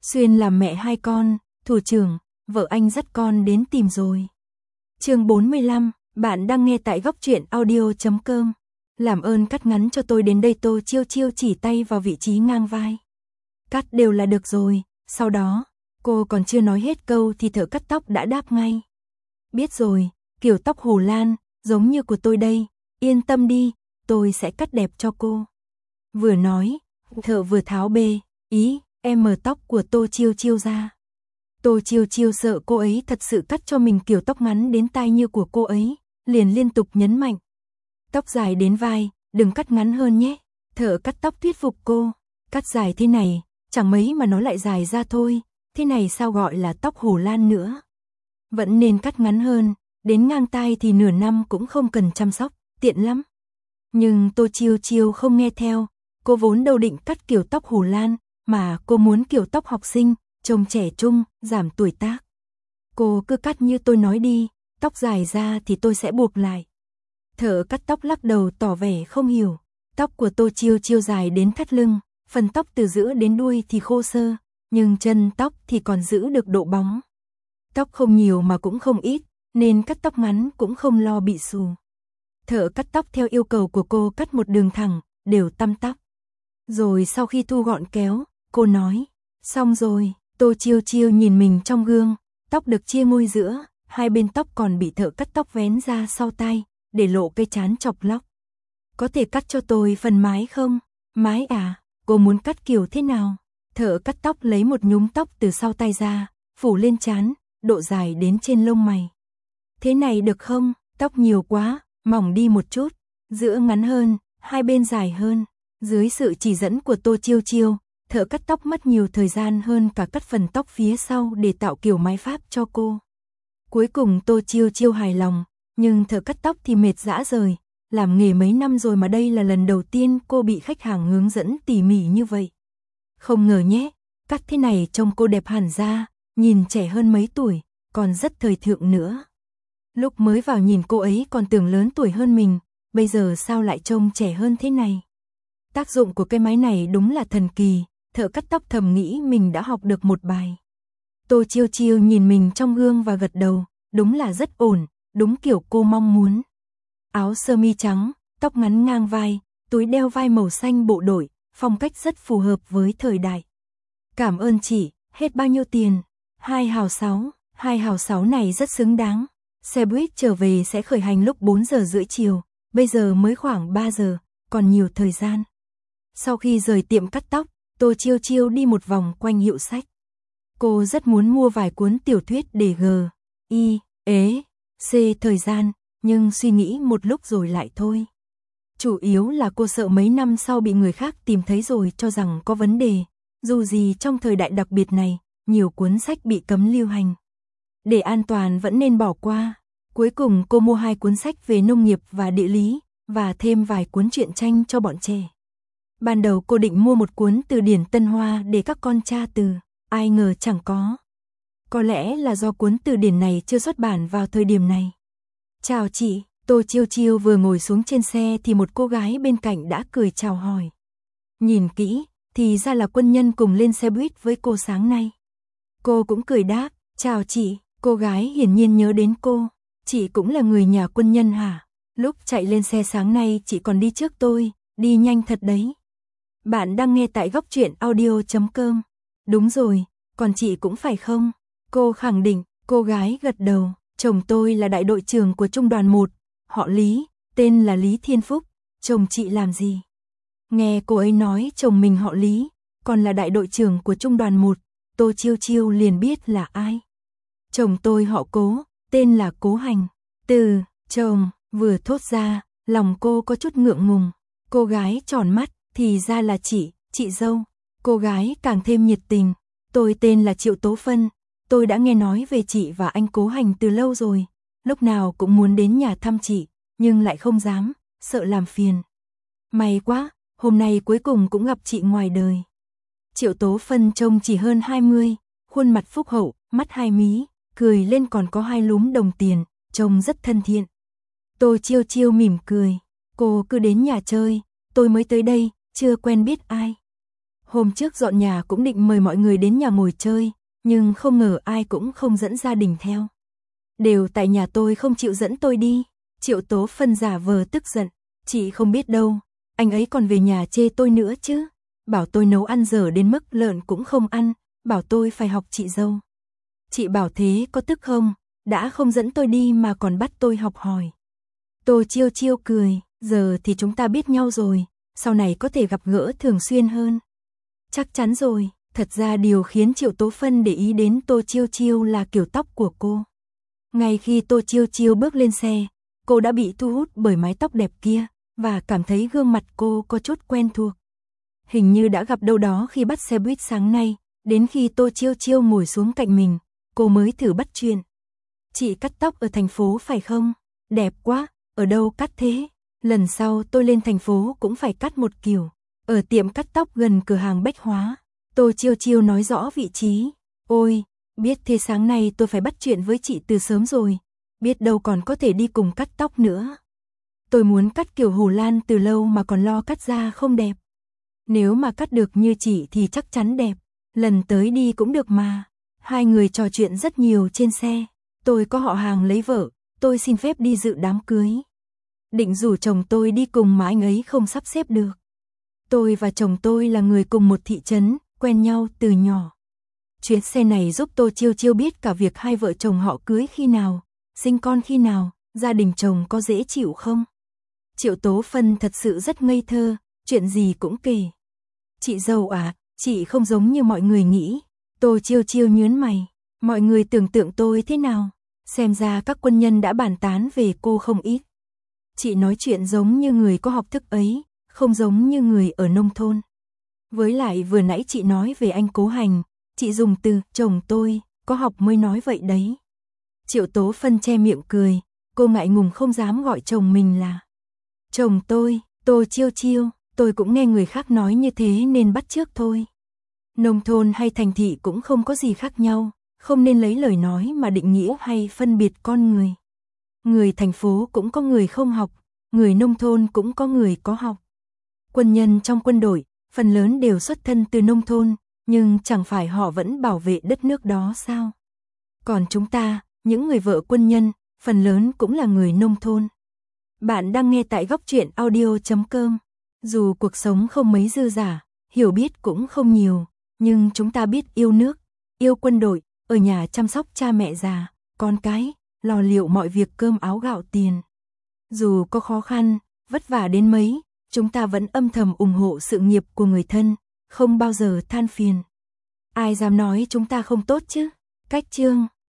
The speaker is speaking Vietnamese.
Xuyên làm mẹ hai con, thủ trưởng, vợ anh dắt con đến tìm rồi. Chương 45, bạn đang nghe tại góc truyện audio.com. Làm ơn cắt ngắn cho tôi đến đây. Tô Chiêu Chiêu chỉ tay vào vị trí ngang vai. Cắt đều là được rồi. Sau đó, cô còn chưa nói hết câu thì thợ cắt tóc đã đáp ngay. Biết rồi, kiểu tóc Hồ Lan, giống như của tôi đây. Yên tâm đi, tôi sẽ cắt đẹp cho cô. Vừa nói, thợ vừa tháo tóc của Tô Chiêu Chiêu ra. Tô Chiêu Chiêu sợ cô ấy thật sự cắt cho mình kiểu tóc ngắn đến tai như của cô ấy, liền liên tục nhấn mạnh. Tóc dài đến vai, đừng cắt ngắn hơn nhé. Thợ cắt tóc thuyết phục cô. Cắt dài thế này, chẳng mấy mà nó lại dài ra thôi. Thế này sao gọi là tóc Hồ Lan nữa. Vẫn nên cắt ngắn hơn, đến ngang tai thì nửa năm cũng không cần chăm sóc, tiện lắm. Nhưng Tô Chiêu Chiêu không nghe theo. Cô vốn đâu định cắt kiểu tóc Hồ Lan, mà cô muốn kiểu tóc học sinh, trông trẻ trung, giảm tuổi tác. Cô cứ cắt như tôi nói đi, tóc dài ra thì tôi sẽ buộc lại. Thợ cắt tóc lắc đầu tỏ vẻ không hiểu. Tóc của Tô Chiêu Chiêu dài đến thắt lưng, phần tóc từ giữa đến đuôi thì khô sơ, nhưng chân tóc thì còn giữ được độ bóng. Tóc không nhiều mà cũng không ít, nên cắt tóc ngắn cũng không lo bị xù. Thợ cắt tóc theo yêu cầu của cô cắt một đường thẳng, đều tăm tóc. Rồi sau khi thu gọn kéo, cô nói, xong rồi. Tô Chiêu Chiêu nhìn mình trong gương, tóc được chia ngôi giữa, hai bên tóc còn bị thợ cắt tóc vén ra sau tai, để lộ cây trán chọc lóc. Có thể cắt cho tôi phần mái không? Mái à, cô muốn cắt kiểu thế nào? Thợ cắt tóc lấy một nhúm tóc từ sau tai ra, phủ lên trán, độ dài đến trên lông mày. Thế này được không? Tóc nhiều quá, mỏng đi một chút, giữa ngắn hơn, hai bên dài hơn. Dưới sự chỉ dẫn của Tô Chiêu Chiêu, thợ cắt tóc mất nhiều thời gian hơn cả cắt phần tóc phía sau để tạo kiểu mái pháp cho cô. Cuối cùng Tô Chiêu Chiêu hài lòng, nhưng thợ cắt tóc thì mệt rã rời. Làm nghề mấy năm rồi mà đây là lần đầu tiên cô bị khách hàng hướng dẫn tỉ mỉ như vậy. Không ngờ nhé, cắt thế này trông cô đẹp hẳn ra, nhìn trẻ hơn mấy tuổi, còn rất thời thượng nữa. Lúc mới vào nhìn cô ấy còn tưởng lớn tuổi hơn mình, bây giờ sao lại trông trẻ hơn thế này. Tác dụng của cái máy này đúng là thần kỳ, thợ cắt tóc thầm nghĩ mình đã học được một bài. Tô Chiêu Chiêu nhìn mình trong gương và gật đầu, đúng là rất ổn, đúng kiểu cô mong muốn. Áo sơ mi trắng, tóc ngắn ngang vai, túi đeo vai màu xanh bộ đội, phong cách rất phù hợp với thời đại. Cảm ơn chị, hết bao nhiêu tiền? 2 hào 6, 2 hào 6 này rất xứng đáng. Xe buýt trở về sẽ khởi hành lúc 4 giờ rưỡi chiều, bây giờ mới khoảng 3 giờ, còn nhiều thời gian. Sau khi rời tiệm cắt tóc, Tô Chiêu Chiêu đi một vòng quanh hiệu sách. Cô rất muốn mua vài cuốn tiểu thuyết để C thời gian, nhưng suy nghĩ một lúc rồi lại thôi. Chủ yếu là cô sợ mấy năm sau bị người khác tìm thấy rồi cho rằng có vấn đề. Dù gì trong thời đại đặc biệt này, nhiều cuốn sách bị cấm lưu hành. Để an toàn vẫn nên bỏ qua. Cuối cùng cô mua 2 cuốn sách về nông nghiệp và địa lý, và thêm vài cuốn truyện tranh cho bọn trẻ. Ban đầu cô định mua một cuốn từ điển Tân Hoa để các con tra từ, ai ngờ chẳng có. Có lẽ là do cuốn từ điển này chưa xuất bản vào thời điểm này. Chào chị, Tô Chiêu Chiêu vừa ngồi xuống trên xe thì một cô gái bên cạnh đã cười chào hỏi. Nhìn kỹ, thì ra là quân nhân cùng lên xe buýt với cô sáng nay. Cô cũng cười đáp, chào chị, cô gái hiển nhiên nhớ đến cô. Chị cũng là người nhà quân nhân hả? Lúc chạy lên xe sáng nay chị còn đi trước tôi, đi nhanh thật đấy. Bạn đang nghe tại góc truyện audio.com. Đúng rồi, còn chị cũng phải không? Cô khẳng định, cô gái gật đầu. Chồng tôi là đại đội trưởng của trung đoàn 1, họ Lý, tên là Lý Thiên Phúc. Chồng chị làm gì? Nghe cô ấy nói chồng mình họ Lý, còn là đại đội trưởng của trung đoàn 1, Tô Chiêu Chiêu liền biết là ai. Chồng tôi họ Cố, tên là Cố Hành. Từ chồng vừa thốt ra, lòng cô có chút ngượng ngùng. Cô gái tròn mắt, thì ra là chị dâu. Cô gái càng thêm nhiệt tình. Tôi tên là Triệu Tố Phân. Tôi đã nghe nói về chị và anh Cố Hành từ lâu rồi. Lúc nào cũng muốn đến nhà thăm chị, nhưng lại không dám, sợ làm phiền. May quá, hôm nay cuối cùng cũng gặp chị ngoài đời. Triệu Tố Phân trông chỉ hơn 20, khuôn mặt phúc hậu, mắt hai mí, cười lên còn có 2 lúm đồng tiền, trông rất thân thiện. Tô Chiêu Chiêu mỉm cười, cô cứ đến nhà chơi, tôi mới tới đây, chưa quen biết ai. Hôm trước dọn nhà cũng định mời mọi người đến nhà ngồi chơi, nhưng không ngờ ai cũng không dẫn gia đình theo. Đều tại nhà tôi không chịu dẫn tôi đi. Triệu Tố Phân giả vờ tức giận. Chị không biết đâu, anh ấy còn về nhà chê tôi nữa chứ. Bảo tôi nấu ăn dở đến mức lợn cũng không ăn, bảo tôi phải học chị dâu. Chị bảo thế có tức không, đã không dẫn tôi đi mà còn bắt tôi học hỏi. Tô Chiêu Chiêu cười, giờ thì chúng ta biết nhau rồi, sau này có thể gặp gỡ thường xuyên hơn. Chắc chắn rồi, thật ra điều khiến Triệu Tố Phân để ý đến Tô Chiêu Chiêu là kiểu tóc của cô. Ngay khi Tô Chiêu Chiêu bước lên xe, cô đã bị thu hút bởi mái tóc đẹp kia, và cảm thấy gương mặt cô có chút quen thuộc. Hình như đã gặp đâu đó khi bắt xe buýt sáng nay, đến khi Tô Chiêu Chiêu ngồi xuống cạnh mình, cô mới thử bắt chuyện. Chị cắt tóc ở thành phố phải không? Đẹp quá, ở đâu cắt thế? Lần sau tôi lên thành phố cũng phải cắt một kiểu, ở tiệm cắt tóc gần cửa hàng bách hóa. Tô Chiêu Chiêu nói rõ vị trí. Ôi, biết thế sáng nay tôi phải bắt chuyện với chị từ sớm rồi, biết đâu còn có thể đi cùng cắt tóc nữa. Tôi muốn cắt kiểu Hồ Lan từ lâu mà còn lo cắt da không đẹp. Nếu mà cắt được như chị thì chắc chắn đẹp, lần tới đi cũng được mà. Hai người trò chuyện rất nhiều trên xe. Tôi có họ hàng lấy vợ, tôi xin phép đi dự đám cưới. Định rủ chồng tôi đi cùng mà anh ấy không sắp xếp được. Tôi và chồng tôi là người cùng một thị trấn, quen nhau từ nhỏ. Chuyến xe này giúp Tô Chiêu Chiêu biết cả việc hai vợ chồng họ cưới khi nào, sinh con khi nào, gia đình chồng có dễ chịu không. Triệu Tố Phân thật sự rất ngây thơ, chuyện gì cũng kể. Chị dâu à, chị không giống như mọi người nghĩ. Tô Chiêu Chiêu nhướng mày, mọi người tưởng tượng tôi thế nào? Xem ra các quân nhân đã bàn tán về cô không ít. Chị nói chuyện giống như người có học thức ấy, không giống như người ở nông thôn. Với lại vừa nãy chị nói về anh Cố Hành, chị dùng từ chồng tôi, có học mới nói vậy đấy. Triệu Tố Phân che miệng cười, cô ngại ngùng không dám gọi chồng mình là chồng tôi. Tô Chiêu Chiêu, tôi cũng nghe người khác nói như thế nên bắt chước thôi. Nông thôn hay thành thị cũng không có gì khác nhau, không nên lấy lời nói mà định nghĩa hay phân biệt con người. Người thành phố cũng có người không học, người nông thôn cũng có người có học. Quân nhân trong quân đội, phần lớn đều xuất thân từ nông thôn, nhưng chẳng phải họ vẫn bảo vệ đất nước đó sao? Còn chúng ta, những người vợ quân nhân, phần lớn cũng là người nông thôn. Bạn đang nghe tại Góc Truyện Audio.com. Dù cuộc sống không mấy dư dả, hiểu biết cũng không nhiều, nhưng chúng ta biết yêu nước, yêu quân đội, ở nhà chăm sóc cha mẹ già, con cái, lo liệu mọi việc cơm áo gạo tiền. Dù có khó khăn, vất vả đến mấy, chúng ta vẫn âm thầm ủng hộ sự nghiệp của người thân, không bao giờ than phiền. Ai dám nói chúng ta không tốt chứ? Cách chương